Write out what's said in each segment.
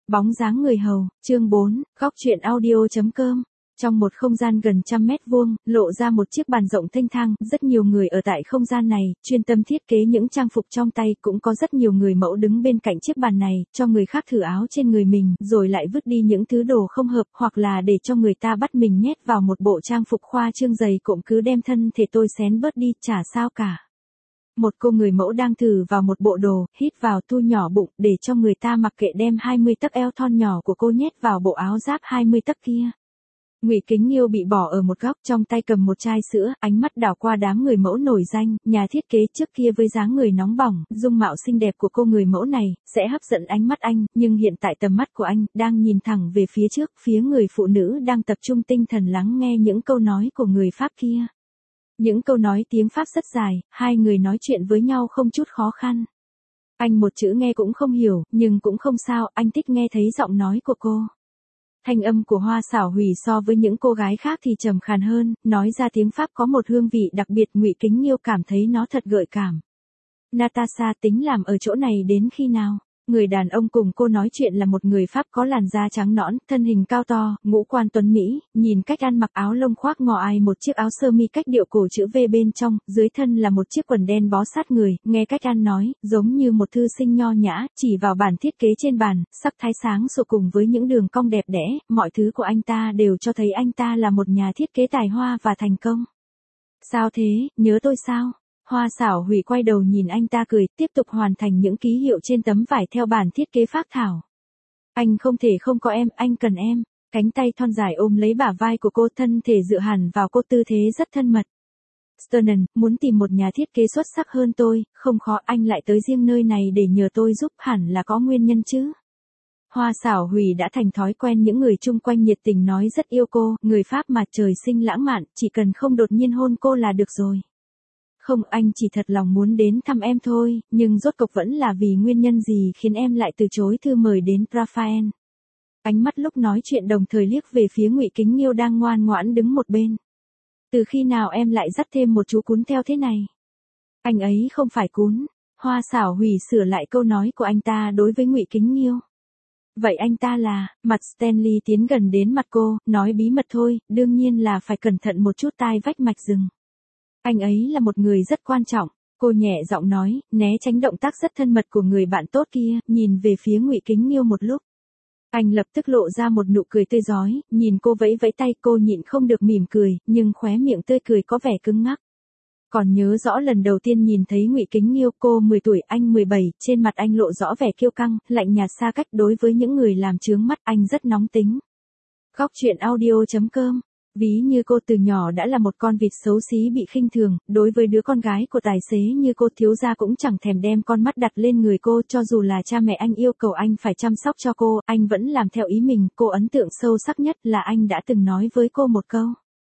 Bóng dáng người hầu, chương 4, góc truyện audio.com. Trong một không gian gần 100 m², lộ ra một chiếc bàn rộng thênh thang, rất nhiều người ở tại không gian này, chuyên tâm thiết kế những trang phục trong tay, cũng có rất nhiều người mẫu đứng bên cạnh chiếc bàn này, cho người khác thử áo trên người mình, rồi lại vứt đi những thứ đồ không hợp, hoặc là để cho người ta bắt mình nhét vào một bộ trang phục khoa trương dày cộm cứ đem thân thể tôi xén bớt đi, chả sao cả. Một cô người mẫu đang thử vào một bộ đồ, hít vào thu nhỏ bụng, để cho người ta mặc kệ đem 20 tấc eo thon nhỏ của cô nhét vào bộ áo giáp 20 tấc kia. Ngụy Kính Nghiêu bị bỏ ở một góc, trong tay cầm một chai sữa, ánh mắt đảo qua đám người mẫu nổi danh, nhà thiết kế trước kia với dáng người nóng bỏng, dung mạo xinh đẹp của cô người mẫu này sẽ hấp dẫn ánh mắt anh, nhưng hiện tại tầm mắt của anh đang nhìn thẳng về phía trước, phía người phụ nữ đang tập trung tinh thần lắng nghe những câu nói của người Pháp kia. Những câu nói tiếng Pháp rất dài, hai người nói chuyện với nhau không chút khó khăn. Anh một chữ nghe cũng không hiểu, nhưng cũng không sao, anh thích nghe thấy giọng nói của cô. Thanh âm của Hoa Xảo Hủy so với những cô gái khác thì trầm khàn hơn, nói ra tiếng Pháp có một hương vị đặc biệt, Ngụy Kính Nghiêu cảm thấy nó thật gợi cảm. Natasha tính làm ở chỗ này đến khi nào? Người đàn ông cùng cô nói chuyện là một người Pháp có làn da trắng nõn, thân hình cao to, ngũ quan tuấn Mỹ, nhìn cách ăn mặc áo lông khoác ngò ai một chiếc áo sơ mi cách điệu cổ chữ V bên trong, dưới thân là một chiếc quần đen bó sát người, nghe cách ăn nói, giống như một thư sinh nho nhã, chỉ vào bản thiết kế trên bàn, sắc thái sáng sủa cùng với những đường cong đẹp đẽ, mọi thứ của anh ta đều cho thấy anh ta là một nhà thiết kế tài hoa và thành công. Sao thế, nhớ tôi sao? Hoa Xảo Hủy quay đầu nhìn anh ta cười, tiếp tục hoàn thành những ký hiệu trên tấm vải theo bản thiết kế phác thảo. Anh không thể không có em, anh cần em. Cánh tay thon dài ôm lấy bả vai của cô, thân thể dựa hẳn vào cô, tư thế rất thân mật. Sternen, muốn tìm một nhà thiết kế xuất sắc hơn tôi, không khó, anh lại tới riêng nơi này để nhờ tôi giúp, hẳn là có nguyên nhân chứ. Hoa Xảo Hủy đã thành thói quen những người chung quanh nhiệt tình nói rất yêu cô, người Pháp mà trời sinh lãng mạn, chỉ cần không đột nhiên hôn cô là được rồi. Không, anh chỉ thật lòng muốn đến thăm em thôi, nhưng rốt cục vẫn là vì nguyên nhân gì khiến em lại từ chối thư mời đến Raphael. Ánh mắt lúc nói chuyện đồng thời liếc về phía Ngụy Kính Nghiêu đang ngoan ngoãn đứng một bên. Từ khi nào em lại dắt thêm một chú cún theo thế này? Anh ấy không phải cún. Hoa Xảo Hủy sửa lại câu nói của anh ta đối với Ngụy Kính Nghiêu. Vậy anh ta là? Mặt Stanley tiến gần đến mặt cô, nói bí mật thôi, đương nhiên là phải cẩn thận một chút, tai vách mạch rừng. Anh ấy là một người rất quan trọng, cô nhẹ giọng nói, né tránh động tác rất thân mật của người bạn tốt kia, nhìn về phía Ngụy Kính Nghiêu một lúc. Anh lập tức lộ ra một nụ cười tươi rói, nhìn cô vẫy vẫy tay, cô nhịn không được mỉm cười, nhưng khóe miệng tươi cười có vẻ cứng ngắc. Còn nhớ rõ lần đầu tiên nhìn thấy Ngụy Kính Nghiêu, cô 10 tuổi, anh 17, trên mặt anh lộ rõ vẻ kiêu căng, lạnh nhạt xa cách, đối với những người làm chướng mắt, anh rất nóng tính. Góc truyện audio.com. Ví như cô từ nhỏ đã là một con vịt xấu xí bị khinh thường, đối với đứa con gái của tài xế như cô, thiếu gia cũng chẳng thèm đem con mắt đặt lên người cô, cho dù là cha mẹ anh yêu cầu anh phải chăm sóc cho cô, anh vẫn làm theo ý mình. Cô ấn tượng sâu sắc nhất là anh đã từng nói với cô một câu.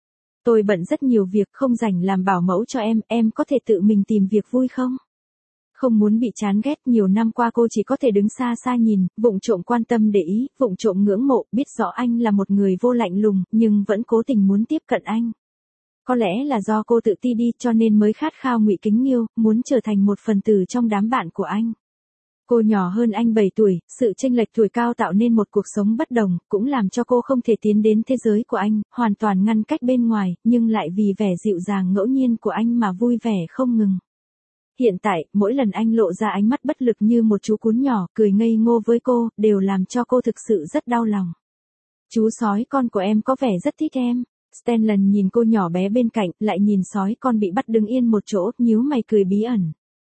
Tôi bận rất nhiều việc, không rảnh làm bảo mẫu cho em có thể tự mình tìm việc vui không? Không muốn bị chán ghét, nhiều năm qua cô chỉ có thể đứng xa xa nhìn, vụng trộm quan tâm để ý, vụng trộm ngưỡng mộ, biết rõ anh là một người vô lạnh lùng, nhưng vẫn cố tình muốn tiếp cận anh. Có lẽ là do cô tự ti đi, cho nên mới khát khao Ngụy Kính Nghiêu, muốn trở thành một phần tử trong đám bạn của anh. Cô nhỏ hơn anh 7 tuổi, sự chênh lệch tuổi cao tạo nên một cuộc sống bất đồng, cũng làm cho cô không thể tiến đến thế giới của anh, hoàn toàn ngăn cách bên ngoài, nhưng lại vì vẻ dịu dàng ngẫu nhiên của anh mà vui vẻ không ngừng. Hiện tại, mỗi lần anh lộ ra ánh mắt bất lực như một chú cún nhỏ, cười ngây ngô với cô, đều làm cho cô thực sự rất đau lòng. Chú sói con của em có vẻ rất thích em. Stanley nhìn cô nhỏ bé bên cạnh, lại nhìn sói con bị bắt đứng yên một chỗ, nhíu mày cười bí ẩn.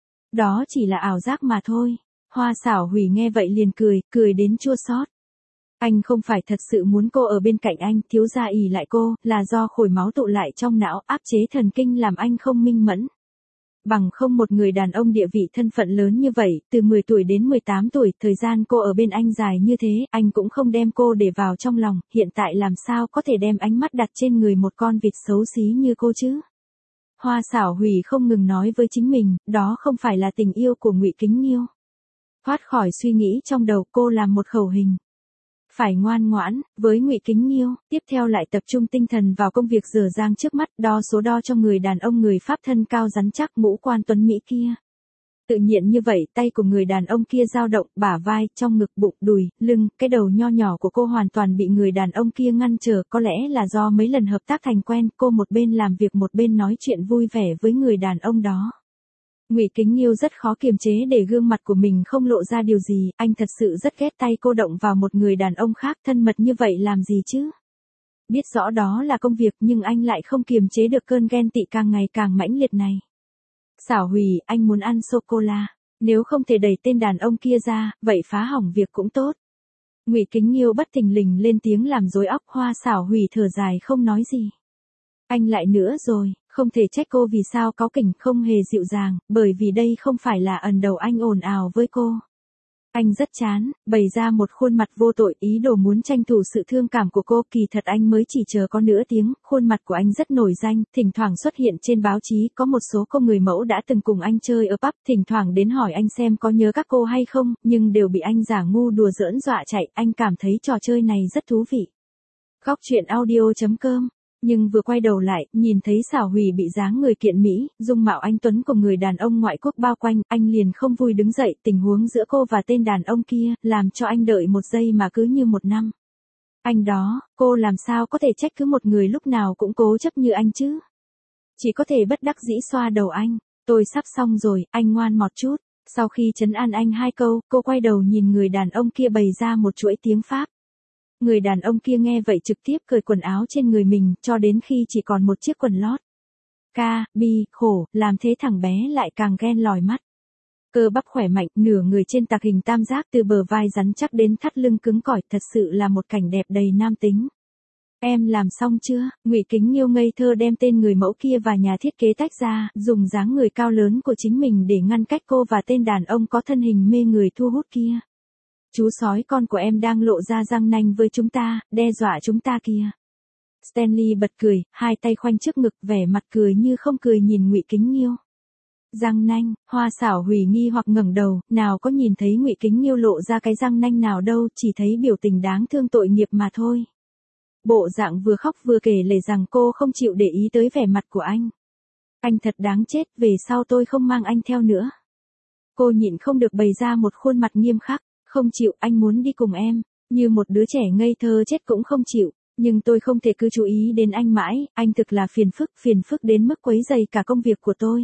Đó chỉ là ảo giác mà thôi. Hoa Xảo Hủy nghe vậy liền cười đến chua xót. Anh không phải thật sự muốn cô ở bên cạnh anh, thiếu gia ỷ lại cô, là do khối máu tụ lại trong não, áp chế thần kinh làm anh không minh mẫn. Bằng không một người đàn ông địa vị thân phận lớn như vậy, từ 10 tuổi đến 18 tuổi, thời gian cô ở bên anh dài như thế, anh cũng không đem cô để vào trong lòng, hiện tại làm sao có thể đem ánh mắt đặt trên người một con vịt xấu xí như cô chứ? Hoa Xảo Hủy không ngừng nói với chính mình, đó không phải là tình yêu của Ngụy Kính Nghiêu. Thoát khỏi suy nghĩ trong đầu, cô làm một khẩu hình. Phải ngoan ngoãn, với Ngụy Kính Nghiêu, tiếp theo lại tập trung tinh thần vào công việc dở dang trước mắt, đo số đo cho người đàn ông người Pháp thân cao rắn chắc, ngũ quan tuấn Mỹ kia. Tự nhiên như vậy, tay của người đàn ông kia dao động, bả vai, trong ngực, bụng, đùi, lưng, cái đầu nho nhỏ của cô hoàn toàn bị người đàn ông kia ngăn trở, có lẽ là do mấy lần hợp tác thành quen, cô một bên làm việc một bên nói chuyện vui vẻ với người đàn ông đó. Ngụy Kính Nghiêu rất khó kiềm chế để gương mặt của mình không lộ ra điều gì, anh thật sự rất ghét tay cô động vào một người đàn ông khác, thân mật như vậy làm gì chứ? Biết rõ đó là công việc nhưng anh lại không kiềm chế được cơn ghen tị càng ngày càng mãnh liệt này. Xảo Hủy, anh muốn ăn sô-cô-la. Nếu không thể đẩy tên đàn ông kia ra, vậy phá hỏng việc cũng tốt. Ngụy Kính Nghiêu bất thình lình lên tiếng làm rối óc Hoa Xảo Hủy, thở dài không nói gì. Anh lại nữa rồi, không thể trách cô vì sao cáu kỉnh không hề dịu dàng, bởi vì đây không phải là ẩn đầu anh ồn ào với cô. Anh rất chán, bày ra một khuôn mặt vô tội, ý đồ muốn tranh thủ sự thương cảm của cô, kỳ thật anh mới chỉ chờ có nửa tiếng, khuôn mặt của anh rất nổi danh, thỉnh thoảng xuất hiện trên báo chí, có một số cô người mẫu đã từng cùng anh chơi ở pub, thỉnh thoảng đến hỏi anh xem có nhớ các cô hay không, nhưng đều bị anh giả ngu đùa giỡn dọa chạy, anh cảm thấy trò chơi này rất thú vị. Góc truyện audio.com. Nhưng vừa quay đầu lại, nhìn thấy Xảo Hủy bị dáng người kiện mỹ, dung mạo anh tuấn của người đàn ông ngoại quốc bao quanh, anh liền không vui đứng dậy, tình huống giữa cô và tên đàn ông kia, làm cho anh đợi một giây mà cứ như một năm. Anh đó, cô làm sao có thể trách cứ một người lúc nào cũng cố chấp như anh chứ? Chỉ có thể bất đắc dĩ xoa đầu anh, tôi sắp xong rồi, anh ngoan một chút. Sau khi trấn an anh 2 câu, cô quay đầu nhìn người đàn ông kia bày ra một chuỗi tiếng Pháp. Người đàn ông kia nghe vậy trực tiếp cởi quần áo trên người mình, cho đến khi chỉ còn một chiếc quần lót. Khổ, làm thế thằng bé lại càng ghen lòi mắt. Cơ bắp khỏe mạnh, nửa người trên tạc hình tam giác từ bờ vai rắn chắc đến thắt lưng cứng cỏi, thật sự là một cảnh đẹp đầy nam tính. Em làm xong chưa? Ngụy Kính Nghiêu ngây thơ đem tên người mẫu kia và nhà thiết kế tách ra, dùng dáng người cao lớn của chính mình để ngăn cách cô và tên đàn ông có thân hình mê người thu hút kia. Chú sói con của em đang lộ ra răng nanh với chúng ta, đe dọa chúng ta kìa. Stanley bật cười, hai tay khoanh trước ngực, vẻ mặt cười như không cười nhìn Ngụy Kính Nghiêu. Răng nanh, Hoa Xảo Hủy nghi hoặc ngẩng đầu, nào có nhìn thấy Ngụy Kính Nghiêu lộ ra cái răng nanh nào đâu, chỉ thấy biểu tình đáng thương tội nghiệp mà thôi. Bộ dạng vừa khóc vừa kể lể rằng cô không chịu để ý tới vẻ mặt của anh. Anh thật đáng chết, về sau tôi không mang anh theo nữa. Cô nhịn không được bày ra một khuôn mặt nghiêm khắc. Không chịu, anh muốn đi cùng em, như một đứa trẻ ngây thơ chết cũng không chịu, nhưng tôi không thể cứ chú ý đến anh mãi, anh thực là phiền phức đến mức quấy rầy cả công việc của tôi.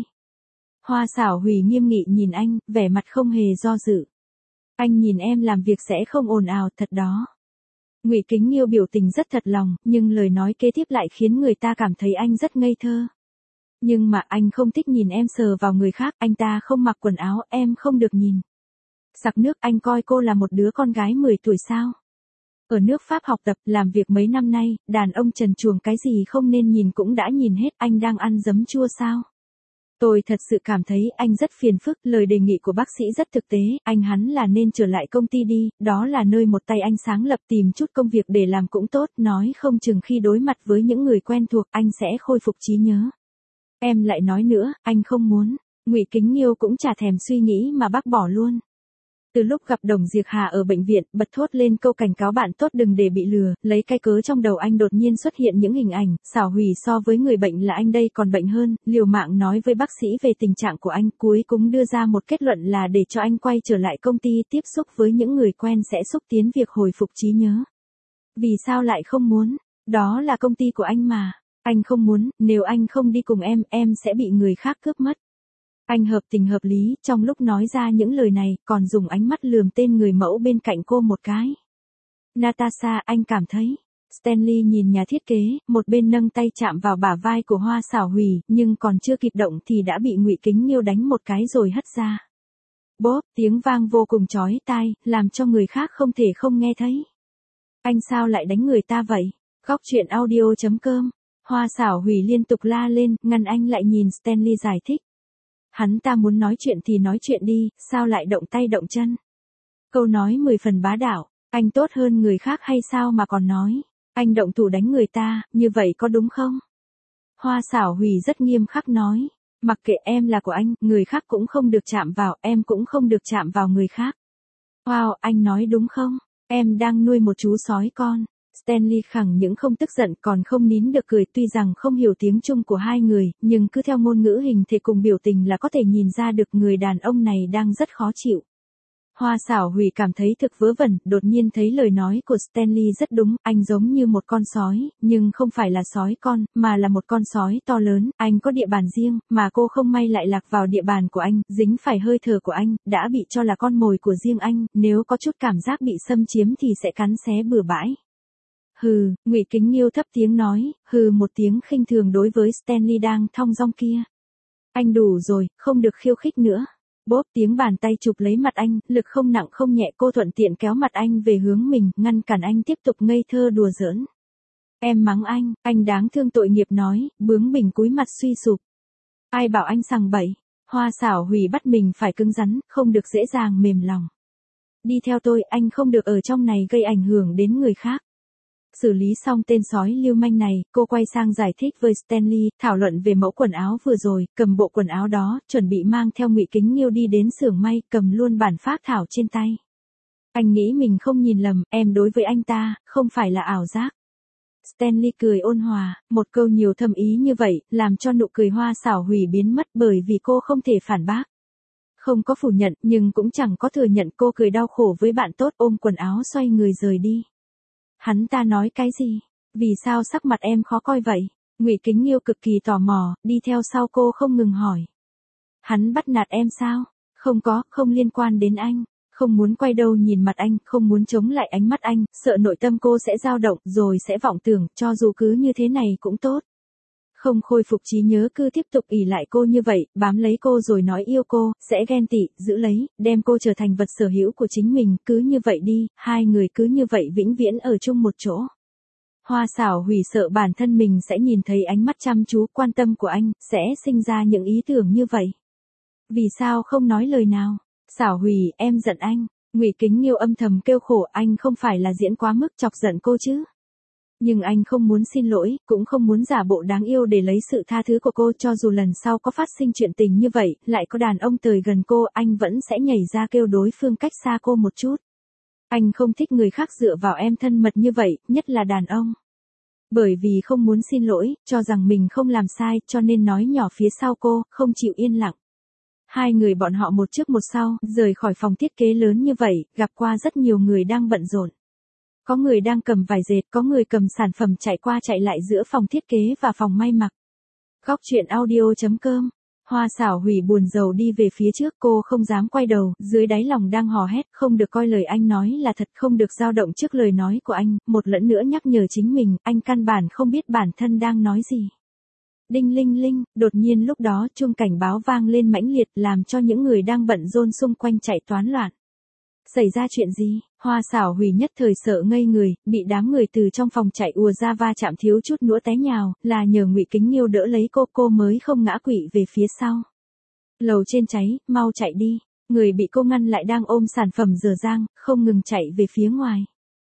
Hoa Xảo Hủy nghiêm nghị nhìn anh, vẻ mặt không hề do dự. Anh nhìn em làm việc sẽ không ồn ào, thật đó. Ngụy Kính Nghiêu biểu tình rất thật lòng, nhưng lời nói kế tiếp lại khiến người ta cảm thấy anh rất ngây thơ. Nhưng mà anh không thích nhìn em sờ vào người khác, anh ta không mặc quần áo, em không được nhìn. Sặc nước, anh coi cô là một đứa con gái 10 tuổi sao? Ở nước Pháp học tập, làm việc mấy năm nay, đàn ông trần truồng cái gì không nên nhìn cũng đã nhìn hết, anh đang ăn giấm chua sao? Tôi thật sự cảm thấy anh rất phiền phức, lời đề nghị của bác sĩ rất thực tế, hắn là nên trở lại công ty đi, đó là nơi một tay anh sáng lập, tìm chút công việc để làm cũng tốt, nói không chừng khi đối mặt với những người quen thuộc, anh sẽ khôi phục trí nhớ. Em lại nói nữa, anh không muốn. Ngụy Kính Nghiêu cũng chả thèm suy nghĩ mà bác bỏ luôn. Từ lúc gặp Đồng Diệc Hà ở bệnh viện, bật thốt lên câu cảnh cáo bạn tốt đừng để bị lừa, lấy cái cớ trong đầu anh đột nhiên xuất hiện những hình ảnh, Xảo Hủy so với người bệnh là anh đây còn bệnh hơn, liều mạng nói với bác sĩ về tình trạng của anh, cuối cùng đưa ra một kết luận là để cho anh quay trở lại công ty tiếp xúc với những người quen sẽ xúc tiến việc hồi phục trí nhớ. Vì sao lại không muốn? Đó là công ty của anh mà. Anh không muốn, nếu anh không đi cùng em sẽ bị người khác cướp mất. Anh hợp tình hợp lý, trong lúc nói ra những lời này, còn dùng ánh mắt lườm tên người mẫu bên cạnh cô một cái. Natasha, anh cảm thấy. Stanley nhìn nhà thiết kế, một bên nâng tay chạm vào bả vai của Hoa Xảo Hủy, nhưng còn chưa kịp động thì đã bị Ngụy Kính Nghiêu đánh một cái rồi hất ra. Bốp, tiếng vang vô cùng chói tai, làm cho người khác không thể không nghe thấy. Anh sao lại đánh người ta vậy? Góc truyện audio.com. Hoa Xảo Hủy liên tục la lên, ngăn anh lại nhìn Stanley giải thích. Hắn ta muốn nói chuyện thì nói chuyện đi, sao lại động tay động chân? Câu nói 10 phần bá đạo, anh tốt hơn người khác hay sao mà còn nói, anh động thủ đánh người ta, như vậy có đúng không? Hoa Xảo Hủy rất nghiêm khắc nói, mặc kệ em là của anh, người khác cũng không được chạm vào, em cũng không được chạm vào người khác. Wow, anh nói đúng không? Em đang nuôi một chú sói con. Stanley khẳng những không tức giận còn không nín được cười, tuy rằng không hiểu tiếng Trung của hai người, nhưng cứ theo ngôn ngữ hình thể cùng biểu tình là có thể nhìn ra được người đàn ông này đang rất khó chịu. Hoa Xảo Hủy cảm thấy thực vớ vẩn, đột nhiên thấy lời nói của Stanley rất đúng, anh giống như một con sói, nhưng không phải là sói con, mà là một con sói to lớn, anh có địa bàn riêng, mà cô không may lại lạc vào địa bàn của anh, dính phải hơi thở của anh, đã bị cho là con mồi của riêng anh, nếu có chút cảm giác bị xâm chiếm thì sẽ cắn xé bừa bãi. Hừ, Ngụy Kính Nghiêu thấp tiếng nói, hừ một tiếng khinh thường đối với Stanley đang thong dong kia. Anh đủ rồi, không được khiêu khích nữa. Bóp tiếng bàn tay chụp lấy mặt anh, lực không nặng không nhẹ, cô thuận tiện kéo mặt anh về hướng mình, ngăn cản anh tiếp tục ngây thơ đùa giỡn. Em mắng anh đáng thương tội nghiệp nói, bướng bỉnh cúi mặt suy sụp. Ai bảo anh sằng bậy, Hoa Xảo Hủy bắt mình phải cứng rắn, không được dễ dàng mềm lòng. Đi theo tôi, anh không được ở trong này gây ảnh hưởng đến người khác. Xử lý xong tên sói lưu manh này, cô quay sang giải thích với Stanley, thảo luận về mẫu quần áo vừa rồi, cầm bộ quần áo đó, chuẩn bị mang theo Ngụy Kính Nghiêu đi đến xưởng may, cầm luôn bản phác thảo trên tay. Anh nghĩ mình không nhìn lầm, em đối với anh ta, không phải là ảo giác. Stanley cười ôn hòa, một câu nhiều thâm ý như vậy, làm cho nụ cười Hoa Xảo Hủy biến mất bởi vì cô không thể phản bác. Không có phủ nhận, nhưng cũng chẳng có thừa nhận, cô cười đau khổ với bạn tốt, ôm quần áo xoay người rời đi. Hắn ta nói cái gì? Vì sao sắc mặt em khó coi vậy? Ngụy Kính Nghiêu cực kỳ tò mò, đi theo sau cô không ngừng hỏi. Hắn bắt nạt em sao? Không có, không liên quan đến anh. Không muốn quay đầu nhìn mặt anh, không muốn chống lại ánh mắt anh, sợ nội tâm cô sẽ dao động, rồi sẽ vọng tưởng, cho dù cứ như thế này cũng tốt. Không khôi phục trí nhớ cứ tiếp tục ỷ lại cô như vậy, bám lấy cô rồi nói yêu cô, sẽ ghen tị, giữ lấy, đem cô trở thành vật sở hữu của chính mình, cứ như vậy đi, hai người cứ như vậy vĩnh viễn ở chung một chỗ. Hoa Xảo Hủy sợ bản thân mình sẽ nhìn thấy ánh mắt chăm chú quan tâm của anh, sẽ sinh ra những ý tưởng như vậy. Vì sao không nói lời nào? Xảo Hủy, em giận anh. Ngụy Kính Nghiêu âm thầm kêu khổ, anh không phải là diễn quá mức chọc giận cô chứ? Nhưng anh không muốn xin lỗi, cũng không muốn giả bộ đáng yêu để lấy sự tha thứ của cô, cho dù lần sau có phát sinh chuyện tình như vậy, lại có đàn ông tới gần cô, anh vẫn sẽ nhảy ra kêu đối phương cách xa cô một chút. Anh không thích người khác dựa vào em thân mật như vậy, nhất là đàn ông. Bởi vì không muốn xin lỗi, cho rằng mình không làm sai, cho nên nói nhỏ phía sau cô, không chịu yên lặng. Hai người bọn họ một trước một sau, rời khỏi phòng thiết kế lớn như vậy, gặp qua rất nhiều người đang bận rộn. Có người đang cầm vải dệt, có người cầm sản phẩm chạy qua chạy lại giữa phòng thiết kế và phòng may mặc. Góc truyện audio.com. Hoa Xảo Hủy buồn rầu đi về phía trước, cô không dám quay đầu, dưới đáy lòng đang hò hét, không được coi lời anh nói là thật, không được dao động trước lời nói của anh, một lần nữa nhắc nhở chính mình, anh căn bản không biết bản thân đang nói gì. Đinh linh linh, đột nhiên lúc đó chuông cảnh báo vang lên mãnh liệt, làm cho những người đang bận rộn xung quanh chạy toán loạn. Xảy ra chuyện gì? Hoa Xảo Hủy nhất thời sợ ngây người, bị đám người từ trong phòng chạy ùa ra va chạm thiếu chút nữa té nhào, là nhờ Ngụy Kính Nghiêu đỡ lấy cô mới không ngã quỵ về phía sau. Lầu trên cháy, mau chạy đi. Người bị cô ngăn lại đang ôm sản phẩm dở dang, không ngừng chạy về phía ngoài.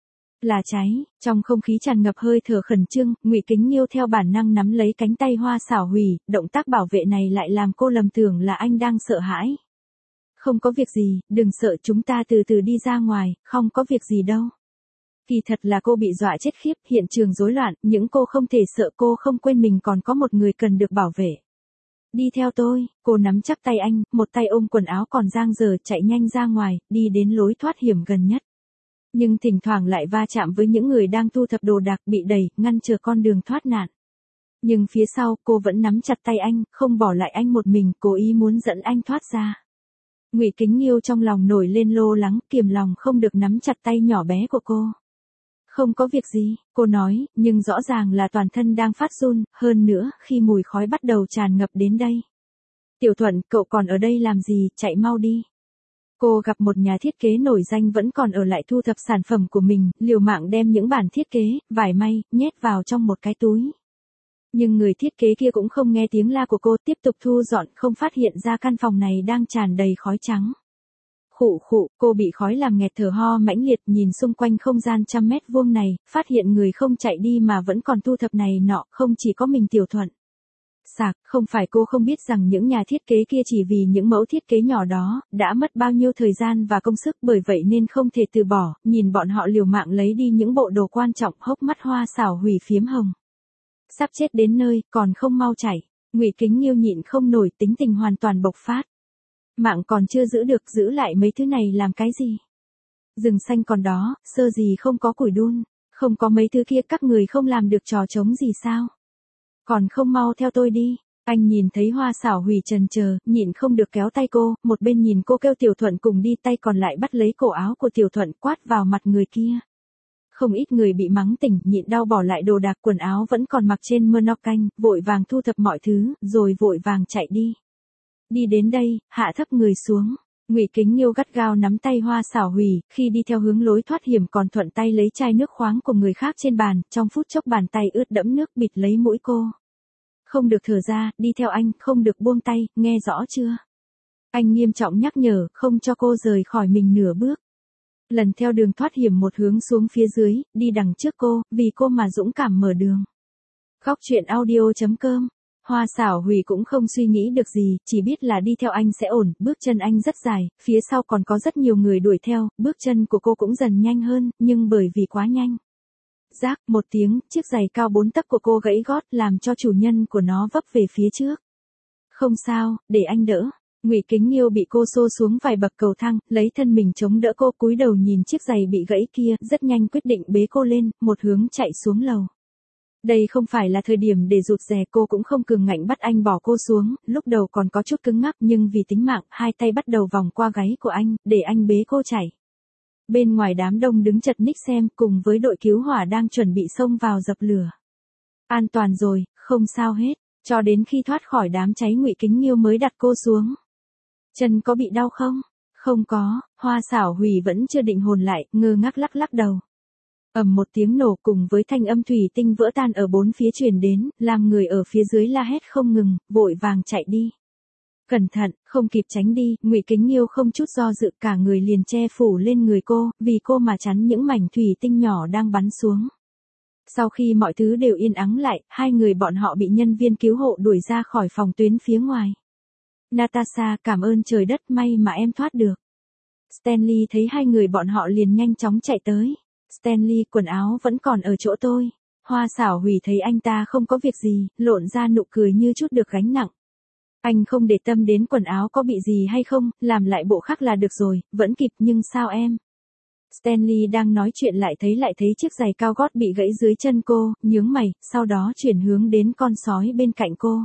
Là cháy, trong không khí tràn ngập hơi thở khẩn trương, Ngụy Kính Nghiêu theo bản năng nắm lấy cánh tay Hoa Xảo Hủy, động tác bảo vệ này lại làm cô lầm tưởng là anh đang sợ hãi. Không có việc gì, đừng sợ, chúng ta từ từ đi ra ngoài, không có việc gì đâu. Kỳ thật là cô bị dọa chết khiếp, hiện trường rối loạn, những cô không thể sợ, cô không quên mình còn có một người cần được bảo vệ. Đi theo tôi, cô nắm chắc tay anh, một tay ôm quần áo còn dang dở, chạy nhanh ra ngoài, đi đến lối thoát hiểm gần nhất. Nhưng thỉnh thoảng lại va chạm với những người đang thu thập đồ đạc, bị đẩy, ngăn trở con đường thoát nạn. Nhưng phía sau, cô vẫn nắm chặt tay anh, không bỏ lại anh một mình, cố ý muốn dẫn anh thoát ra. Ngụy Kính Nghiêu trong lòng nổi lên lo lắng, kiềm lòng không được nắm chặt tay nhỏ bé của cô. Không có việc gì, cô nói, nhưng rõ ràng là toàn thân đang phát run, hơn nữa, khi mùi khói bắt đầu tràn ngập đến đây. Tiểu Thuận, cậu còn ở đây làm gì, chạy mau đi. Cô gặp một nhà thiết kế nổi danh vẫn còn ở lại thu thập sản phẩm của mình, liều mạng đem những bản thiết kế, vải may, nhét vào trong một cái túi. Nhưng người thiết kế kia cũng không nghe tiếng la của cô, tiếp tục thu dọn, không phát hiện ra căn phòng này đang tràn đầy khói trắng. Khụ khụ, cô bị khói làm nghẹt thở ho mãnh liệt, nhìn xung quanh không gian 100 mét vuông này, phát hiện người không chạy đi mà vẫn còn thu thập này nọ, không chỉ có mình Tiểu Thuận. Sạc, không phải cô không biết rằng những nhà thiết kế kia chỉ vì những mẫu thiết kế nhỏ đó, đã mất bao nhiêu thời gian và công sức, bởi vậy nên không thể từ bỏ, nhìn bọn họ liều mạng lấy đi những bộ đồ quan trọng, hốc mắt Hoa Xảo Hủy phiếm hồng. Sắp chết đến nơi, còn không mau chảy. Ngụy Kính Nghiêu nhịn không nổi, tính tình hoàn toàn bộc phát. Mạng còn chưa giữ được, giữ lại mấy thứ này làm cái gì? Rừng xanh còn đó, sơ gì không có củi đun, không có mấy thứ kia các người không làm được trò trống gì sao? Còn không mau theo tôi đi. Anh nhìn thấy Hoa Xảo Hủy chần chờ, nhịn không được kéo tay cô, một bên nhìn cô kêu Tiểu Thuận cùng đi, tay còn lại bắt lấy cổ áo của Tiểu Thuận quát vào mặt người kia. Không ít người bị mắng tỉnh, nhịn đau bỏ lại đồ đạc, quần áo vẫn còn mặc trên Monocan, vội vàng thu thập mọi thứ, rồi vội vàng chạy đi. Đi đến đây, hạ thấp người xuống. Ngụy Kính Nghiêu gắt gao nắm tay Hoa Xảo Hủy, khi đi theo hướng lối thoát hiểm còn thuận tay lấy chai nước khoáng của người khác trên bàn, trong phút chốc bàn tay ướt đẫm nước bịt lấy mũi cô. Không được thở ra, đi theo anh, không được buông tay, nghe rõ chưa? Anh nghiêm trọng nhắc nhở, không cho cô rời khỏi mình nửa bước. Lần theo đường thoát hiểm một hướng xuống phía dưới, đi đằng trước cô, vì cô mà dũng cảm mở đường. Góc truyện audio.com. Hoa Xảo Hủy cũng không suy nghĩ được gì, chỉ biết là đi theo anh sẽ ổn, bước chân anh rất dài, phía sau còn có rất nhiều người đuổi theo, bước chân của cô cũng dần nhanh hơn, nhưng bởi vì quá nhanh. Rác, một tiếng, chiếc giày cao 4 tấc của cô gãy gót, làm cho chủ nhân của nó vấp về phía trước. Không sao, để anh đỡ. Ngụy Kính Nghiêu bị cô xô xuống vài bậc cầu thang, lấy thân mình chống đỡ cô, cúi đầu nhìn chiếc giày bị gãy kia, rất nhanh quyết định bế cô lên, một hướng chạy xuống lầu. Đây không phải là thời điểm để rụt rè, cô cũng không cường ngạnh bắt anh bỏ cô xuống, lúc đầu còn có chút cứng ngắc nhưng vì tính mạng, hai tay bắt đầu vòng qua gáy của anh, để anh bế cô chạy. Bên ngoài đám đông đứng chật ních xem, cùng với đội cứu hỏa đang chuẩn bị xông vào dập lửa. An toàn rồi, không sao hết, cho đến khi thoát khỏi đám cháy Ngụy Kính Nghiêu mới đặt cô xuống. Chân có bị đau không? Không có, Hoa Xảo Hủy vẫn chưa định hồn lại, ngơ ngác lắc lắc đầu. Ầm một tiếng nổ cùng với thanh âm thủy tinh vỡ tan ở bốn phía truyền đến, làm người ở phía dưới la hét không ngừng, vội vàng chạy đi. Cẩn thận, không kịp tránh đi, Ngụy Kính Nghiêu không chút do dự, cả người liền che phủ lên người cô, vì cô mà chắn những mảnh thủy tinh nhỏ đang bắn xuống. Sau khi mọi thứ đều yên ắng lại, hai người bọn họ bị nhân viên cứu hộ đuổi ra khỏi phòng tuyến phía ngoài. Natasha, cảm ơn trời đất, may mà em thoát được. Stanley thấy hai người bọn họ liền nhanh chóng chạy tới. Stanley, quần áo vẫn còn ở chỗ tôi. Hoa Xảo Hủy thấy anh ta không có việc gì, lộn ra nụ cười như chút được gánh nặng. Anh không để tâm đến quần áo có bị gì hay không, làm lại bộ khác là được rồi, vẫn kịp, nhưng sao em? Stanley đang nói chuyện lại thấy chiếc giày cao gót bị gãy dưới chân cô, nhướng mày, sau đó chuyển hướng đến con sói bên cạnh cô.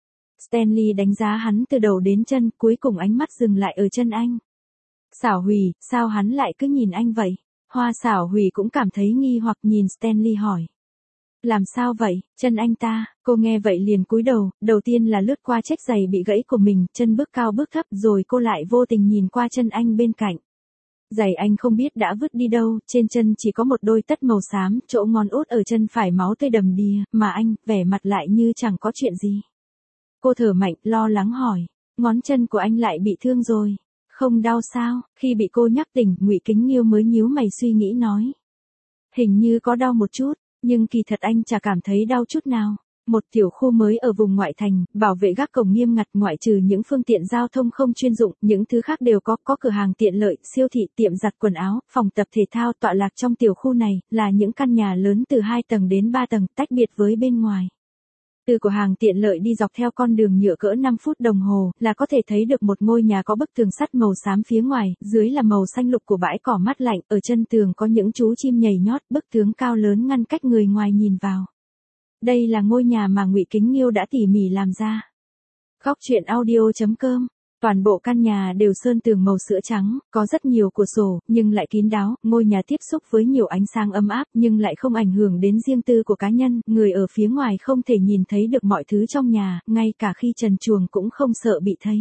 Stanley đánh giá hắn từ đầu đến chân, cuối cùng ánh mắt dừng lại ở chân anh. Xảo Hủy, sao hắn lại cứ nhìn anh vậy? Hoa Xảo Hủy cũng cảm thấy nghi hoặc, nhìn Stanley hỏi. Làm sao vậy, chân anh ta? Cô nghe vậy liền cúi đầu, đầu tiên là lướt qua chiếc giày bị gãy của mình, chân bước cao bước thấp, rồi cô lại vô tình nhìn qua chân anh bên cạnh. Giày anh không biết đã vứt đi đâu, trên chân chỉ có một đôi tất màu xám, chỗ ngón út ở chân phải máu tươi đầm đìa, mà anh, vẻ mặt lại như chẳng có chuyện gì. Cô thở mạnh, lo lắng hỏi, ngón chân của anh lại bị thương rồi. Không đau sao? Khi bị cô nhắc tỉnh, Ngụy Kính Nghiêu mới nhíu mày suy nghĩ nói. Hình như có đau một chút, nhưng kỳ thật anh chả cảm thấy đau chút nào. Một tiểu khu mới ở vùng ngoại thành, bảo vệ gác cổng nghiêm ngặt, ngoại trừ những phương tiện giao thông không chuyên dụng, những thứ khác đều có cửa hàng tiện lợi, siêu thị, tiệm giặt quần áo, phòng tập thể thao tọa lạc trong tiểu khu này, là những căn nhà lớn từ 2 tầng đến 3 tầng, tách biệt với bên ngoài. Từ cửa hàng tiện lợi đi dọc theo con đường nhựa cỡ 5 phút đồng hồ, là có thể thấy được một ngôi nhà có bức tường sắt màu xám phía ngoài, dưới là màu xanh lục của bãi cỏ mát lạnh, ở chân tường có những chú chim nhảy nhót, bức tường cao lớn ngăn cách người ngoài nhìn vào. Đây là ngôi nhà mà Ngụy Kính Nghiêu đã tỉ mỉ làm ra. Góc truyện audio.com. Toàn bộ căn nhà đều sơn tường màu sữa trắng, có rất nhiều cửa sổ, nhưng lại kín đáo, ngôi nhà tiếp xúc với nhiều ánh sáng ấm áp, nhưng lại không ảnh hưởng đến riêng tư của cá nhân, người ở phía ngoài không thể nhìn thấy được mọi thứ trong nhà, ngay cả khi trần truồng cũng không sợ bị thấy.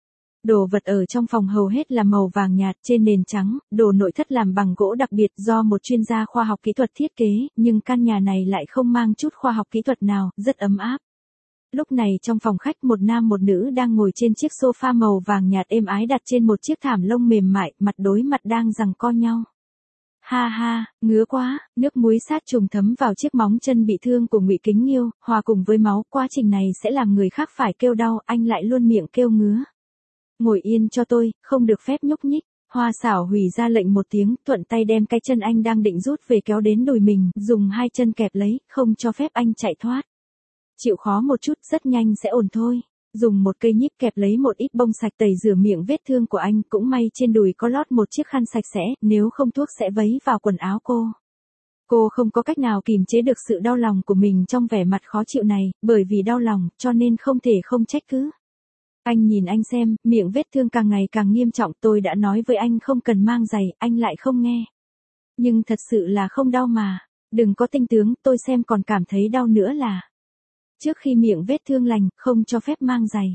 Đồ vật ở trong phòng hầu hết là màu vàng nhạt trên nền trắng, đồ nội thất làm bằng gỗ đặc biệt do một chuyên gia khoa học kỹ thuật thiết kế, nhưng căn nhà này lại không mang chút khoa học kỹ thuật nào, rất ấm áp. Lúc này trong phòng khách một nam một nữ đang ngồi trên chiếc sofa màu vàng nhạt êm ái đặt trên một chiếc thảm lông mềm mại, mặt đối mặt đang giằng co nhau. Ha ha, ngứa quá, nước muối sát trùng thấm vào chiếc móng chân bị thương của Ngụy Kính Nghiêu, hòa cùng với máu, quá trình này sẽ làm người khác phải kêu đau, anh lại luôn miệng kêu ngứa. Ngồi yên cho tôi, không được phép nhúc nhích. Hoa Xảo Hủy ra lệnh một tiếng, thuận tay đem cái chân anh đang định rút về kéo đến đùi mình, dùng hai chân kẹp lấy, không cho phép anh chạy thoát. Chịu khó một chút, rất nhanh sẽ ổn thôi. Dùng một cây nhíp kẹp lấy một ít bông sạch tẩy rửa miệng vết thương của anh, cũng may trên đùi có lót một chiếc khăn sạch sẽ, nếu không thuốc sẽ vấy vào quần áo cô. Cô không có cách nào kìm chế được sự đau lòng của mình trong vẻ mặt khó chịu này, bởi vì đau lòng, cho nên không thể không trách cứ. Anh nhìn anh xem, miệng vết thương càng ngày càng nghiêm trọng, tôi đã nói với anh không cần mang giày, anh lại không nghe. Nhưng thật sự là không đau mà, đừng có tinh tướng, tôi xem còn cảm thấy đau nữa là. Trước khi miệng vết thương lành, không cho phép mang giày.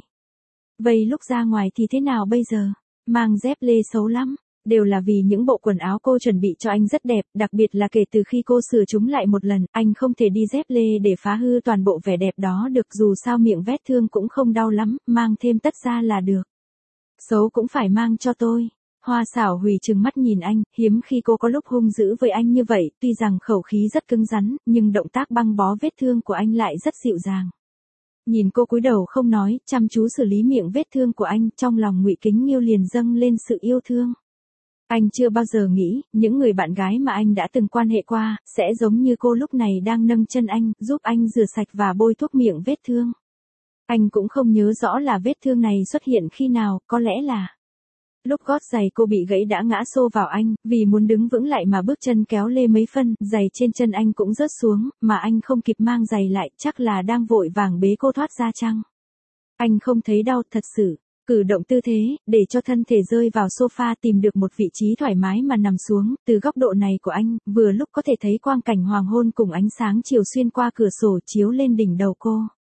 Vậy lúc ra ngoài thì thế nào bây giờ? Mang dép lê xấu lắm. Đều là vì những bộ quần áo cô chuẩn bị cho anh rất đẹp, đặc biệt là kể từ khi cô sửa chúng lại một lần, anh không thể đi dép lê để phá hư toàn bộ vẻ đẹp đó được, dù sao miệng vết thương cũng không đau lắm, mang thêm tất ra là được. Xấu cũng phải mang cho tôi. Hoa Xảo Hủy trừng mắt nhìn anh, hiếm khi cô có lúc hung dữ với anh như vậy, tuy rằng khẩu khí rất cứng rắn, nhưng động tác băng bó vết thương của anh lại rất dịu dàng. Nhìn cô cúi đầu không nói, chăm chú xử lý miệng vết thương của anh, trong lòng Ngụy Kính Nghiêu liền dâng lên sự yêu thương. Anh chưa bao giờ nghĩ, những người bạn gái mà anh đã từng quan hệ qua, sẽ giống như cô lúc này đang nâng chân anh, giúp anh rửa sạch và bôi thuốc miệng vết thương. Anh cũng không nhớ rõ là vết thương này xuất hiện khi nào, có lẽ là lúc gót giày cô bị gãy đã ngã xô vào anh, vì muốn đứng vững lại mà bước chân kéo lê mấy phân, giày trên chân anh cũng rớt xuống, mà anh không kịp mang giày lại, chắc là đang vội vàng bế cô thoát ra chăng. Anh không thấy đau thật sự. Cử động tư thế, để cho thân thể rơi vào sofa, tìm được một vị trí thoải mái mà nằm xuống, từ góc độ này của anh, vừa lúc có thể thấy quang cảnh hoàng hôn cùng ánh sáng chiều xuyên qua cửa sổ chiếu lên đỉnh đầu cô.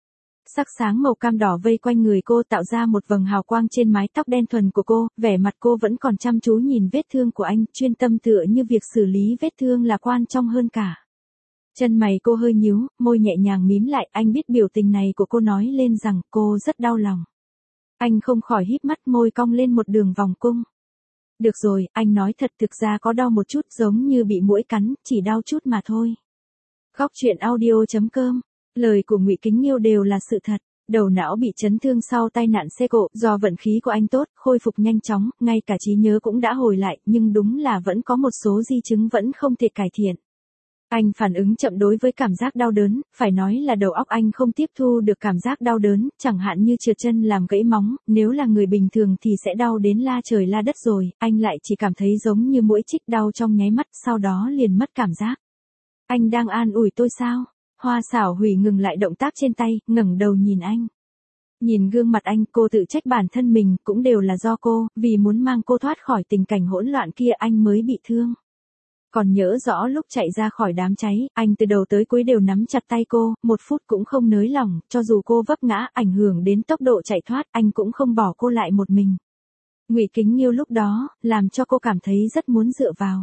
Sắc sáng màu cam đỏ vây quanh người cô tạo ra một vầng hào quang trên mái tóc đen thuần của cô, vẻ mặt cô vẫn còn chăm chú nhìn vết thương của anh, chuyên tâm tựa như việc xử lý vết thương là quan trọng hơn cả. Chân mày cô hơi nhíu, môi nhẹ nhàng mím lại, anh biết biểu tình này của cô nói lên rằng cô rất đau lòng. Anh không khỏi híp mắt, môi cong lên một đường vòng cung. Được rồi, anh nói thật, thực ra có đau một chút, giống như bị muỗi cắn, chỉ đau chút mà thôi. Góc truyện audio.com. Lời của Ngụy Kính Nghiêu đều là sự thật. Đầu não bị chấn thương sau tai nạn xe cộ, do vận khí của anh tốt, khôi phục nhanh chóng, ngay cả trí nhớ cũng đã hồi lại, nhưng đúng là vẫn có một số di chứng vẫn không thể cải thiện. Anh phản ứng chậm đối với cảm giác đau đớn, phải nói là đầu óc anh không tiếp thu được cảm giác đau đớn, chẳng hạn như trượt chân làm gãy móng, nếu là người bình thường thì sẽ đau đến la trời la đất rồi, anh lại chỉ cảm thấy giống như muỗi chích đau trong nháy mắt, sau đó liền mất cảm giác. Anh đang an ủi tôi sao? Hoa Xảo Hủy ngừng lại động tác trên tay, ngẩng đầu nhìn anh. Nhìn gương mặt anh, cô tự trách bản thân mình, cũng đều là do cô, vì muốn mang cô thoát khỏi tình cảnh hỗn loạn kia anh mới bị thương. Còn nhớ rõ lúc chạy ra khỏi đám cháy, anh từ đầu tới cuối đều nắm chặt tay cô, một phút cũng không nới lỏng, cho dù cô vấp ngã, ảnh hưởng đến tốc độ chạy thoát, anh cũng không bỏ cô lại một mình. Ngụy Kính Nghiêu lúc đó, làm cho cô cảm thấy rất muốn dựa vào.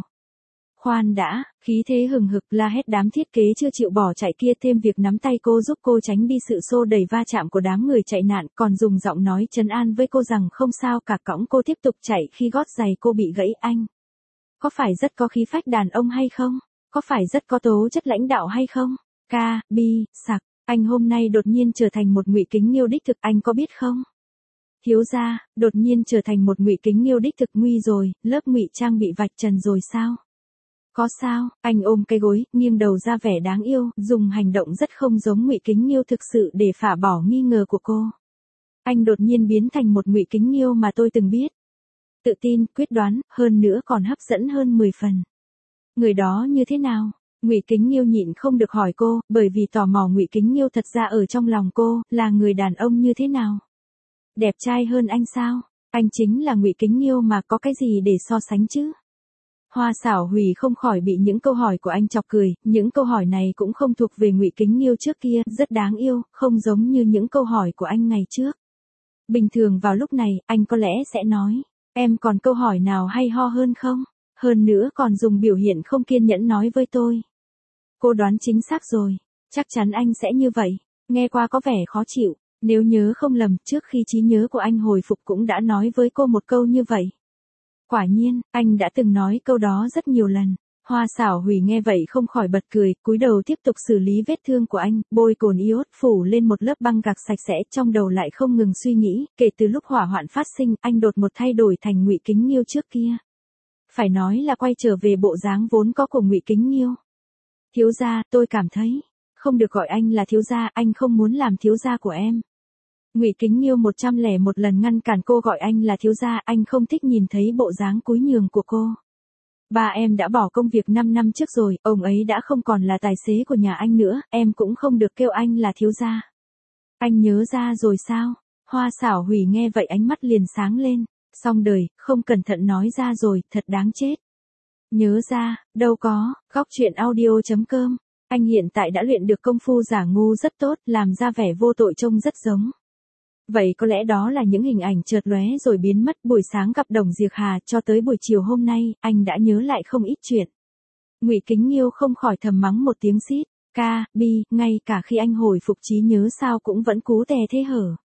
Khoan đã, khí thế hừng hực la hét đám thiết kế chưa chịu bỏ chạy kia, thêm việc nắm tay cô giúp cô tránh đi sự xô đẩy va chạm của đám người chạy nạn, còn dùng giọng nói trấn an với cô rằng không sao cả, cõng cô tiếp tục chạy khi gót giày cô bị gãy. Anh có phải rất có khí phách đàn ông hay không? Có phải rất có tố chất lãnh đạo hay không? Sặc, anh hôm nay đột nhiên trở thành một Ngụy Kính Nghiêu đích thực, anh có biết không? Thiếu gia, đột nhiên trở thành một Ngụy Kính Nghiêu đích thực, nguy rồi, lớp ngụy trang bị vạch trần rồi sao? Có sao? Anh ôm cái gối, nghiêng đầu ra vẻ đáng yêu, dùng hành động rất không giống Ngụy Kính Nghiêu thực sự để phả bỏ nghi ngờ của cô. Anh đột nhiên biến thành một Ngụy Kính Nghiêu mà tôi từng biết. Tự tin, quyết đoán, hơn nữa còn hấp dẫn hơn 10 phần. Người đó như thế nào? Ngụy Kính Nghiêu nhịn không được hỏi cô, bởi vì tò mò Ngụy Kính Nghiêu thật ra ở trong lòng cô, là người đàn ông như thế nào? Đẹp trai hơn anh sao? Anh chính là Ngụy Kính Nghiêu mà, có cái gì để so sánh chứ? Hoa Xảo Hủy không khỏi bị những câu hỏi của anh chọc cười, những câu hỏi này cũng không thuộc về Ngụy Kính Nghiêu trước kia, rất đáng yêu, không giống như những câu hỏi của anh ngày trước. Bình thường vào lúc này, anh có lẽ sẽ nói, em còn câu hỏi nào hay ho hơn không? Hơn nữa còn dùng biểu hiện không kiên nhẫn nói với tôi. Cô đoán chính xác rồi, chắc chắn anh sẽ như vậy, nghe qua có vẻ khó chịu, nếu nhớ không lầm, trước khi trí nhớ của anh hồi phục cũng đã nói với cô một câu như vậy. Quả nhiên, anh đã từng nói câu đó rất nhiều lần. Hoa Xảo Hủy nghe vậy không khỏi bật cười, cúi đầu tiếp tục xử lý vết thương của anh, bôi cồn iốt phủ lên một lớp băng gạc sạch sẽ, trong đầu lại không ngừng suy nghĩ, kể từ lúc hỏa hoạn phát sinh, anh đột một thay đổi thành Ngụy Kính Nghiêu trước kia. Phải nói là quay trở về bộ dáng vốn có của Ngụy Kính Nghiêu. Thiếu gia, tôi cảm thấy, không được gọi anh là thiếu gia, anh không muốn làm thiếu gia của em. Ngụy Kính Nghiêu 101 lần ngăn cản cô gọi anh là thiếu gia, anh không thích nhìn thấy bộ dáng cúi nhường của cô. Ba em đã bỏ công việc 5 năm trước rồi, ông ấy đã không còn là tài xế của nhà anh nữa, em cũng không được kêu anh là thiếu gia. Anh nhớ ra rồi sao? Hoa Xảo Hủy nghe vậy ánh mắt liền sáng lên, xong đời, không cẩn thận nói ra rồi, thật đáng chết. Nhớ ra, đâu có, góc chuyện audio.com. Anh hiện tại đã luyện được công phu giả ngu rất tốt, làm ra vẻ vô tội trông rất giống. Vậy có lẽ đó là những hình ảnh chợt lóe rồi biến mất. Buổi sáng gặp Đồng Diệc Hà cho tới buổi chiều hôm nay, anh đã nhớ lại không ít chuyện. Ngụy Kính Nghiêu không khỏi thầm mắng một tiếng xít, ca, bi, ngay cả khi anh hồi phục trí nhớ sao cũng vẫn cú tè thế hở.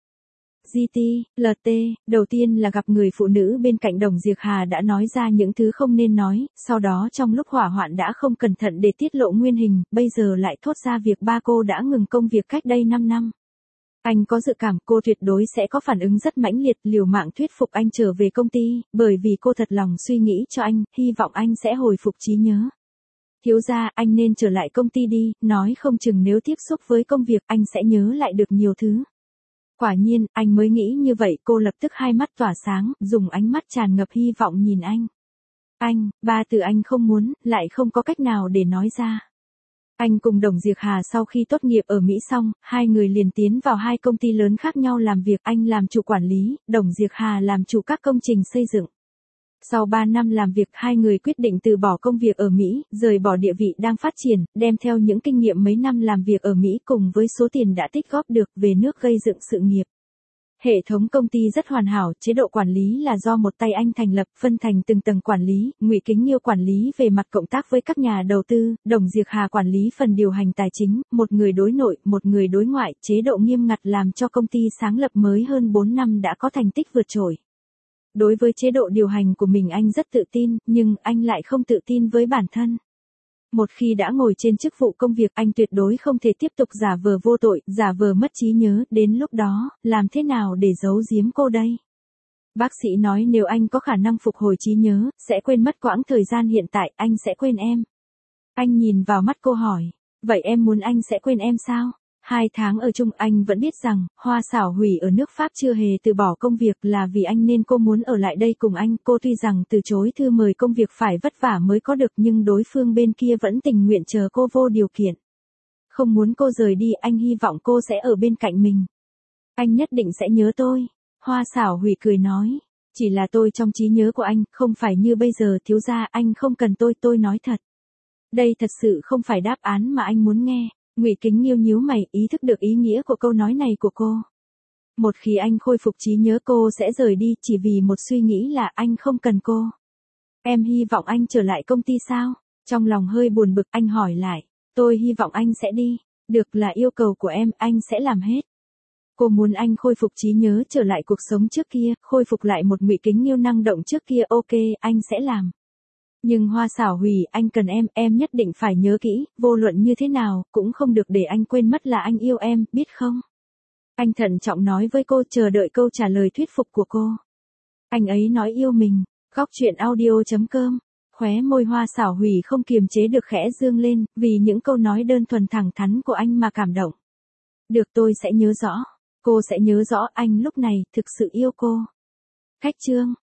GT, LT, đầu tiên là gặp người phụ nữ bên cạnh Đồng Diệc Hà đã nói ra những thứ không nên nói, sau đó trong lúc hỏa hoạn đã không cẩn thận để tiết lộ nguyên hình, bây giờ lại thốt ra việc ba cô đã ngừng công việc cách đây 5 năm. Anh có dự cảm cô tuyệt đối sẽ có phản ứng rất mãnh liệt, liều mạng thuyết phục anh trở về công ty, bởi vì cô thật lòng suy nghĩ cho anh, hy vọng anh sẽ hồi phục trí nhớ. Thiếu gia, anh nên trở lại công ty đi, nói không chừng nếu tiếp xúc với công việc anh sẽ nhớ lại được nhiều thứ. Quả nhiên, anh mới nghĩ như vậy, cô lập tức hai mắt tỏa sáng, dùng ánh mắt tràn ngập hy vọng nhìn anh. Anh, ba từ anh không muốn, lại không có cách nào để nói ra. Anh cùng Đồng Diệc Hà sau khi tốt nghiệp ở Mỹ xong, hai người liền tiến vào hai công ty lớn khác nhau làm việc, anh làm chủ quản lý, Đồng Diệc Hà làm chủ các công trình xây dựng. Sau 3 năm làm việc, hai người quyết định từ bỏ công việc ở Mỹ, rời bỏ địa vị đang phát triển, đem theo những kinh nghiệm mấy năm làm việc ở Mỹ cùng với số tiền đã tích góp được về nước gây dựng sự nghiệp. Hệ thống công ty rất hoàn hảo, chế độ quản lý là do một tay anh thành lập, phân thành từng tầng quản lý, Ngụy Kính Nghiêu quản lý về mặt cộng tác với các nhà đầu tư, Đồng Diệc Hà quản lý phần điều hành tài chính, một người đối nội, một người đối ngoại, chế độ nghiêm ngặt làm cho công ty sáng lập mới hơn 4 năm đã có thành tích vượt trội. Đối với chế độ điều hành của mình anh rất tự tin, nhưng anh lại không tự tin với bản thân. Một khi đã ngồi trên chức vụ công việc anh tuyệt đối không thể tiếp tục giả vờ vô tội, giả vờ mất trí nhớ, đến lúc đó, làm thế nào để giấu giếm cô đây? Bác sĩ nói nếu anh có khả năng phục hồi trí nhớ, sẽ quên mất quãng thời gian hiện tại, anh sẽ quên em. Anh nhìn vào mắt cô hỏi, vậy em muốn anh sẽ quên em sao? 2 tháng ở chung anh vẫn biết rằng, Hoa Xảo Hủy ở nước Pháp chưa hề từ bỏ công việc là vì anh nên cô muốn ở lại đây cùng anh. Cô tuy rằng từ chối thư mời công việc phải vất vả mới có được nhưng đối phương bên kia vẫn tình nguyện chờ cô vô điều kiện. Không muốn cô rời đi, anh hy vọng cô sẽ ở bên cạnh mình. Anh nhất định sẽ nhớ tôi. Hoa Xảo Hủy cười nói, chỉ là tôi trong trí nhớ của anh, không phải như bây giờ thiếu gia, anh không cần tôi nói thật. Đây thật sự không phải đáp án mà anh muốn nghe. Ngụy Kính Nghiêu nhíu mày, ý thức được ý nghĩa của câu nói này của cô. Một khi anh khôi phục trí nhớ cô sẽ rời đi chỉ vì một suy nghĩ là anh không cần cô. Em hy vọng anh trở lại công ty sao? Trong lòng hơi buồn bực anh hỏi lại, tôi hy vọng anh sẽ đi. Được, là yêu cầu của em, anh sẽ làm hết. Cô muốn anh khôi phục trí nhớ trở lại cuộc sống trước kia, khôi phục lại một Ngụy Kính Nghiêu năng động trước kia, ok, anh sẽ làm. Nhưng Hoa Xảo Hủy, anh cần em nhất định phải nhớ kỹ, vô luận như thế nào, cũng không được để anh quên mất là anh yêu em, biết không? Anh thận trọng nói với cô, chờ đợi câu trả lời thuyết phục của cô. Anh ấy nói yêu mình, góc chuyện audio.com, khóe môi Hoa Xảo Hủy không kiềm chế được khẽ dương lên, vì những câu nói đơn thuần thẳng thắn của anh mà cảm động. Được, tôi sẽ nhớ rõ, cô sẽ nhớ rõ anh lúc này thực sự yêu cô. Khách chương.